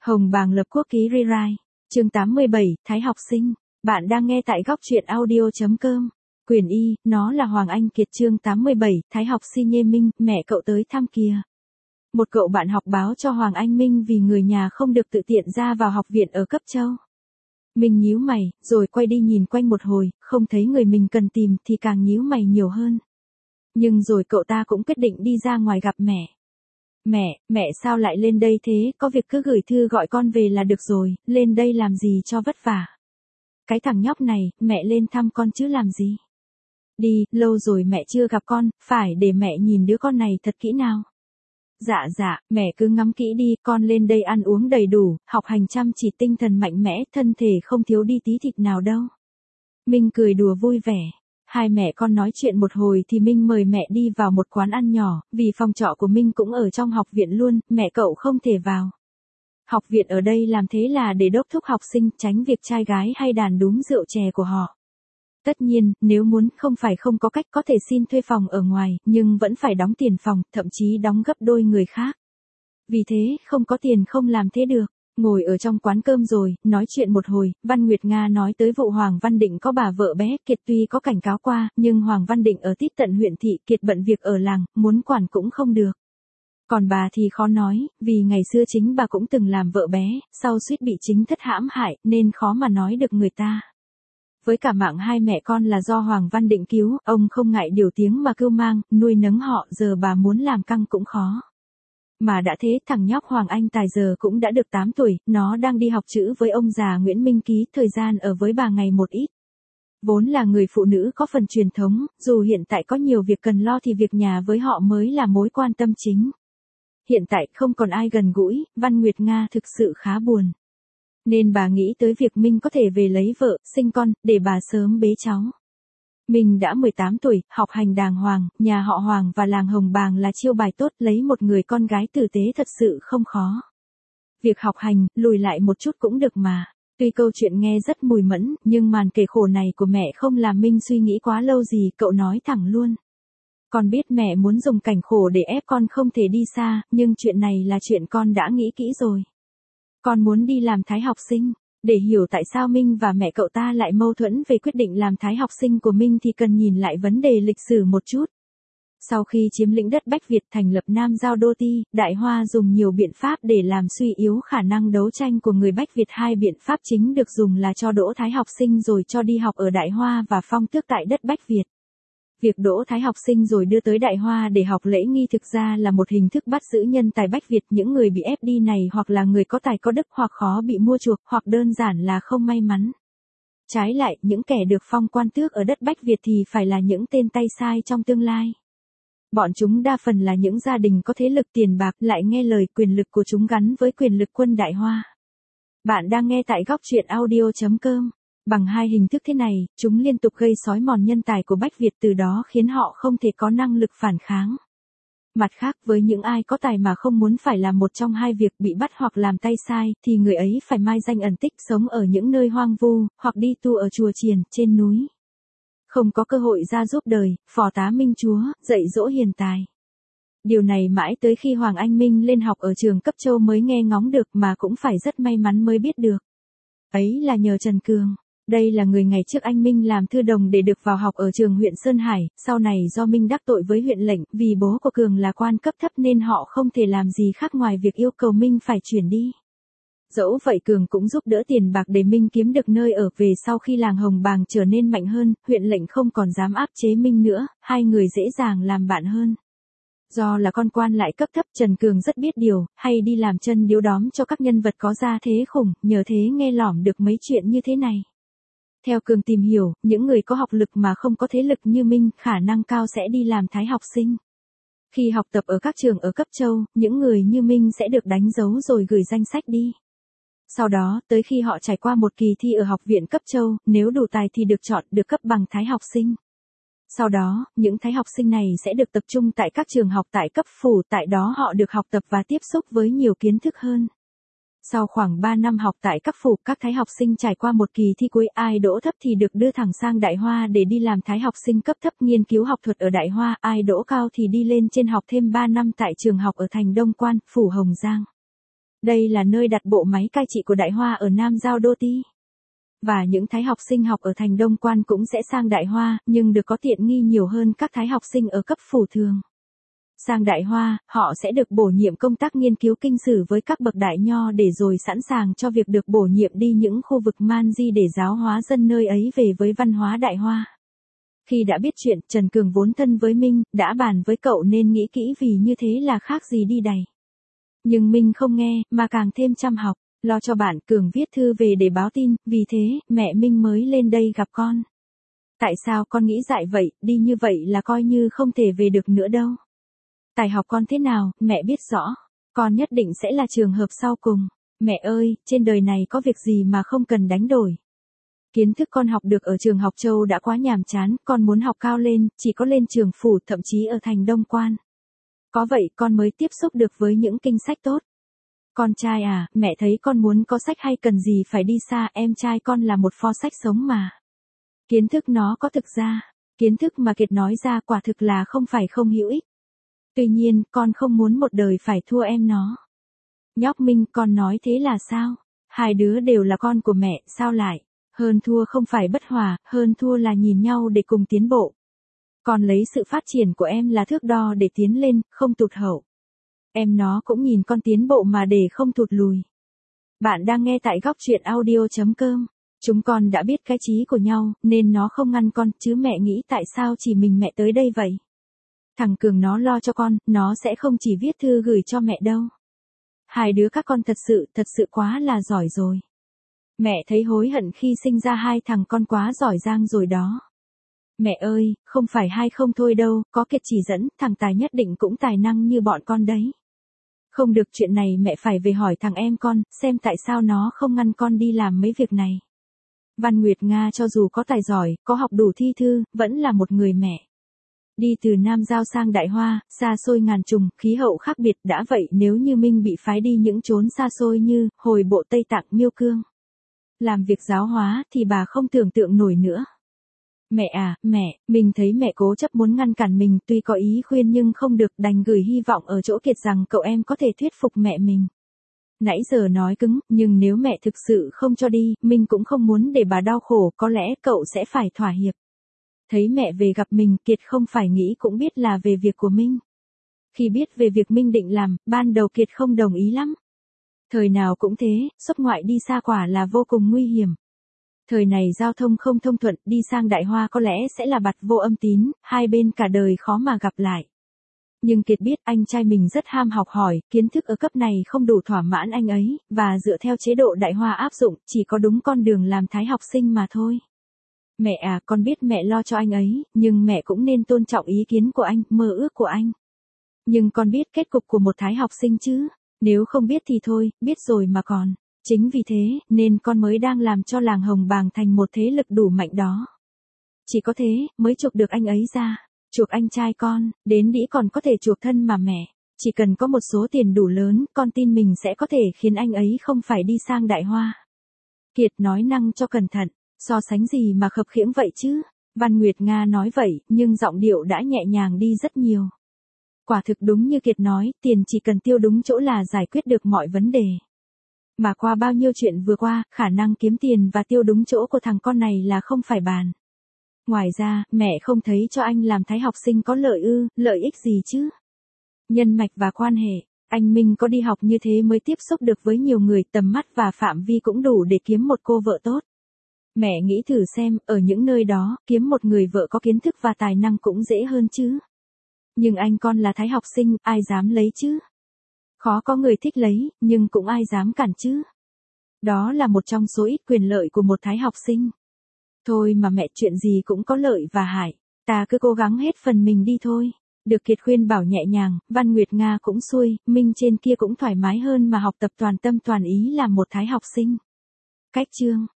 Hồng Bàng lập quốc ký rewrite. Chương 87, Thái học sinh. Bạn đang nghe tại góc truyện audio.com. Quyền Y, nó là Hoàng Anh Kiệt. Chương 87, Thái học si Nhê Minh, mẹ cậu tới thăm kìa. Một cậu bạn học báo cho Hoàng Anh Minh vì người nhà không được tự tiện ra vào học viện ở Cấp Châu. Minh nhíu mày, rồi quay đi nhìn quanh một hồi, không thấy người mình cần tìm thì càng nhíu mày nhiều hơn. Nhưng rồi cậu ta cũng quyết định đi ra ngoài gặp mẹ. Mẹ sao lại lên đây thế, có việc cứ gửi thư gọi con về là được rồi, lên đây làm gì cho vất vả. Cái thằng nhóc này, mẹ lên thăm con chứ làm gì. Đi, lâu rồi mẹ chưa gặp con, phải để mẹ nhìn đứa con này thật kỹ nào. Dạ, mẹ cứ ngắm kỹ đi, con lên đây ăn uống đầy đủ, học hành chăm chỉ, tinh thần mạnh mẽ, thân thể không thiếu đi tí thịt nào đâu. Minh cười đùa vui vẻ. Hai mẹ con nói chuyện một hồi thì Minh mời mẹ đi vào một quán ăn nhỏ, vì phòng trọ của Minh cũng ở trong học viện luôn, mẹ cậu không thể vào. Học viện ở đây làm thế là để đốc thúc học sinh, tránh việc trai gái hay đàn đúm rượu chè của họ. Tất nhiên, nếu muốn không phải không có cách có thể xin thuê phòng ở ngoài, nhưng vẫn phải đóng tiền phòng, thậm chí đóng gấp đôi người khác. Vì thế, không có tiền không làm thế được. Ngồi ở trong quán cơm rồi, nói chuyện một hồi, Văn Nguyệt Nga nói tới vụ Hoàng Văn Định có bà vợ bé Kiệt, tuy có cảnh cáo qua, nhưng Hoàng Văn Định ở tít tận huyện thị, Kiệt bận việc ở làng, muốn quản cũng không được. Còn bà thì khó nói, vì ngày xưa chính bà cũng từng làm vợ bé, sau suýt bị chính thất hãm hại, nên khó mà nói được người ta. Với cả mạng hai mẹ con là do Hoàng Văn Định cứu, ông không ngại điều tiếng mà cưu mang, nuôi nấng họ, giờ bà muốn làm căng cũng khó. Mà đã thế, thằng nhóc Hoàng Anh Tài giờ cũng đã được 8 tuổi, nó đang đi học chữ với ông già Nguyễn Minh Ký, thời gian ở với bà ngày một ít. Vốn là người phụ nữ có phần truyền thống, dù hiện tại có nhiều việc cần lo thì việc nhà với họ mới là mối quan tâm chính. Hiện tại không còn ai gần gũi, Văn Nguyệt Nga thực sự khá buồn. Nên bà nghĩ tới việc Minh có thể về lấy vợ, sinh con, để bà sớm bế cháu. Mình đã 18 tuổi, học hành đàng hoàng, nhà họ Hoàng và làng Hồng Bàng là chiêu bài tốt, lấy một người con gái tử tế thật sự không khó. Việc học hành, lùi lại một chút cũng được mà. Tuy câu chuyện nghe rất mùi mẫn, nhưng màn kể khổ này của mẹ không làm Minh suy nghĩ quá lâu gì, cậu nói thẳng luôn. Con biết mẹ muốn dùng cảnh khổ để ép con không thể đi xa, nhưng chuyện này là chuyện con đã nghĩ kỹ rồi. Con muốn đi làm thái học sinh. Để hiểu tại sao Minh và mẹ cậu ta lại mâu thuẫn về quyết định làm thái học sinh của Minh thì cần nhìn lại vấn đề lịch sử một chút. Sau khi chiếm lĩnh đất Bách Việt thành lập Nam Giao Đô Ti, Đại Hoa dùng nhiều biện pháp để làm suy yếu khả năng đấu tranh của người Bách Việt. Hai biện pháp chính được dùng là cho đỗ thái học sinh rồi cho đi học ở Đại Hoa và phong tước tại đất Bách Việt. Việc đỗ thái học sinh rồi đưa tới Đại Hoa để học lễ nghi thực ra là một hình thức bắt giữ nhân tài Bách Việt. Những người bị ép đi này hoặc là người có tài có đức hoặc khó bị mua chuộc hoặc đơn giản là không may mắn. Trái lại, những kẻ được phong quan tước ở đất Bách Việt thì phải là những tên tay sai trong tương lai. Bọn chúng đa phần là những gia đình có thế lực tiền bạc, lại nghe lời, quyền lực của chúng gắn với quyền lực quân Đại Hoa. Bạn đang nghe tại góc truyện audio.com. Bằng hai hình thức thế này, chúng liên tục gây xói mòn nhân tài của Bách Việt, từ đó khiến họ không thể có năng lực phản kháng. Mặt khác, với những ai có tài mà không muốn phải làm một trong hai việc, bị bắt hoặc làm tay sai, thì người ấy phải mai danh ẩn tích, sống ở những nơi hoang vu, hoặc đi tu ở chùa chiền, trên núi. Không có cơ hội ra giúp đời, phò tá Minh Chúa, dạy dỗ hiền tài. Điều này mãi tới khi Hoàng Anh Minh lên học ở trường Cấp Châu mới nghe ngóng được, mà cũng phải rất may mắn mới biết được. Ấy là nhờ Trần Cường. Đây là người ngày trước anh Minh làm thư đồng để được vào học ở trường huyện Sơn Hải, sau này do Minh đắc tội với huyện lệnh, vì bố của Cường là quan cấp thấp nên họ không thể làm gì khác ngoài việc yêu cầu Minh phải chuyển đi. Dẫu vậy Cường cũng giúp đỡ tiền bạc để Minh kiếm được nơi ở. Về sau khi làng Hồng Bàng trở nên mạnh hơn, huyện lệnh không còn dám áp chế Minh nữa, hai người dễ dàng làm bạn hơn. Do là con quan lại cấp thấp, Trần Cường rất biết điều, hay đi làm chân điếu đóm cho các nhân vật có gia thế khủng, nhờ thế nghe lỏm được mấy chuyện như thế này. Theo Cường tìm hiểu, những người có học lực mà không có thế lực như Minh, khả năng cao sẽ đi làm thái học sinh. Khi học tập ở các trường ở Cấp Châu, những người như Minh sẽ được đánh dấu rồi gửi danh sách đi. Sau đó, tới khi họ trải qua một kỳ thi ở học viện Cấp Châu, nếu đủ tài thì được chọn, được cấp bằng thái học sinh. Sau đó, những thái học sinh này sẽ được tập trung tại các trường học tại cấp phủ, tại đó họ được học tập và tiếp xúc với nhiều kiến thức hơn. Sau khoảng 3 năm học tại các phủ, các thái học sinh trải qua một kỳ thi cuối, ai đỗ thấp thì được đưa thẳng sang Đại Hoa để đi làm thái học sinh cấp thấp, nghiên cứu học thuật ở Đại Hoa, ai đỗ cao thì đi lên trên học thêm 3 năm tại trường học ở thành Đông Quan, phủ Hồng Giang. Đây là nơi đặt bộ máy cai trị của Đại Hoa ở Nam Giao Đô Ti. Và những thái học sinh học ở thành Đông Quan cũng sẽ sang Đại Hoa, nhưng được có tiện nghi nhiều hơn các thái học sinh ở cấp phủ thường. Sang Đại Hoa, họ sẽ được bổ nhiệm công tác nghiên cứu kinh sử với các bậc đại nho để rồi sẵn sàng cho việc được bổ nhiệm đi những khu vực man di để giáo hóa dân nơi ấy về với văn hóa Đại Hoa. Khi đã biết chuyện, Trần Cường vốn thân với Minh, đã bàn với cậu nên nghĩ kỹ vì như thế là khác gì đi đày. Nhưng Minh không nghe, mà càng thêm chăm học, lo cho bạn. Cường viết thư về để báo tin, vì thế, mẹ Minh mới lên đây gặp con. Tại sao con nghĩ dại vậy, đi như vậy là coi như không thể về được nữa đâu. Tài học con thế nào, mẹ biết rõ. Con nhất định sẽ là trường hợp sau cùng. Mẹ ơi, trên đời này có việc gì mà không cần đánh đổi. Kiến thức con học được ở trường học Châu đã quá nhàm chán, con muốn học cao lên, chỉ có lên trường phủ, thậm chí ở thành Đông Quan. Có vậy con mới tiếp xúc được với những kinh sách tốt. Con trai à, mẹ thấy con muốn có sách hay cần gì phải đi xa, em trai con là một pho sách sống mà. Kiến thức nó có thực ra, kiến thức mà Kiệt nói ra quả thực là không phải không hữu ích. Tuy nhiên, con không muốn một đời phải thua em nó. Nhóc Minh, con nói thế là sao? Hai đứa đều là con của mẹ, sao lại? Hơn thua không phải bất hòa, hơn thua là nhìn nhau để cùng tiến bộ. Con lấy sự phát triển của em là thước đo để tiến lên, không tụt hậu. Em nó cũng nhìn con tiến bộ mà để không tụt lùi. Bạn đang nghe tại góc truyện audio.com. Chúng con đã biết cái chí của nhau, nên nó không ngăn con, chứ mẹ nghĩ tại sao chỉ mình mẹ tới đây vậy? Thằng Cường nó lo cho con, nó sẽ không chỉ viết thư gửi cho mẹ đâu. Hai đứa các con thật sự quá là giỏi rồi. Mẹ thấy hối hận khi sinh ra hai thằng con quá giỏi giang rồi đó. Mẹ ơi, không phải hai không thôi đâu, có Kiệt chỉ dẫn, thằng Tài nhất định cũng tài năng như bọn con đấy. Không được, chuyện này mẹ phải về hỏi thằng em con, xem tại sao nó không ngăn con đi làm mấy việc này. Văn Nguyệt Nga cho dù có tài giỏi, có học đủ thi thư, vẫn là một người mẹ. Đi từ Nam Giao sang Đại Hoa, xa xôi ngàn trùng, khí hậu khác biệt, đã vậy nếu như Minh bị phái đi những chốn xa xôi như, hồi bộ Tây Tạng, Miêu Cương. Làm việc giáo hóa, thì bà không tưởng tượng nổi nữa. Mẹ à, mẹ, mình thấy mẹ cố chấp muốn ngăn cản mình, tuy có ý khuyên nhưng không được, đành gửi hy vọng ở chỗ Kiệt rằng cậu em có thể thuyết phục mẹ mình. Nãy giờ nói cứng, nhưng nếu mẹ thực sự không cho đi, mình cũng không muốn để bà đau khổ, có lẽ cậu sẽ phải thỏa hiệp. Thấy mẹ về gặp mình, Kiệt không phải nghĩ cũng biết là về việc của Minh. Khi biết về việc Minh định làm, ban đầu Kiệt không đồng ý lắm. Thời nào cũng thế, xuất ngoại đi xa quả là vô cùng nguy hiểm. Thời này giao thông không thông thuận, đi sang Đại Hoa có lẽ sẽ là bặt vô âm tín, hai bên cả đời khó mà gặp lại. Nhưng Kiệt biết anh trai mình rất ham học hỏi, kiến thức ở cấp này không đủ thỏa mãn anh ấy, và dựa theo chế độ Đại Hoa áp dụng, chỉ có đúng con đường làm thái học sinh mà thôi. Mẹ à, con biết mẹ lo cho anh ấy, nhưng mẹ cũng nên tôn trọng ý kiến của anh, mơ ước của anh. Nhưng con biết kết cục của một thái học sinh chứ, nếu không biết thì thôi, biết rồi mà còn. Chính vì thế, nên con mới đang làm cho làng Hồng Bàng thành một thế lực đủ mạnh đó. Chỉ có thế, mới chuộc được anh ấy ra. Chuộc anh trai con, đến đĩ còn có thể chuộc thân mà mẹ. Chỉ cần có một số tiền đủ lớn, con tin mình sẽ có thể khiến anh ấy không phải đi sang Đại Hoa. Kiệt nói năng cho cẩn thận, so sánh gì mà khập khiễng vậy chứ. Văn Nguyệt Nga nói vậy, nhưng giọng điệu đã nhẹ nhàng đi rất nhiều. Quả thực đúng như Kiệt nói, tiền chỉ cần tiêu đúng chỗ là giải quyết được mọi vấn đề. Mà qua bao nhiêu chuyện vừa qua, khả năng kiếm tiền và tiêu đúng chỗ của thằng con này là không phải bàn. Ngoài ra, mẹ không thấy cho anh làm thái học sinh có lợi ư, lợi ích gì chứ? Nhân mạch và quan hệ, anh Minh có đi học như thế mới tiếp xúc được với nhiều người, tầm mắt và phạm vi cũng đủ để kiếm một cô vợ tốt. Mẹ nghĩ thử xem, ở những nơi đó, kiếm một người vợ có kiến thức và tài năng cũng dễ hơn chứ. Nhưng anh con là thái học sinh, ai dám lấy chứ? Khó có người thích lấy, nhưng cũng ai dám cản chứ. Đó là một trong số ít quyền lợi của một thái học sinh. Thôi mà mẹ, chuyện gì cũng có lợi và hại. Ta cứ cố gắng hết phần mình đi thôi. Được Kiệt khuyên bảo nhẹ nhàng, Văn Nguyệt Nga cũng xuôi, Minh trên kia cũng thoải mái hơn mà học tập toàn tâm toàn ý làm một thái học sinh. Cách chương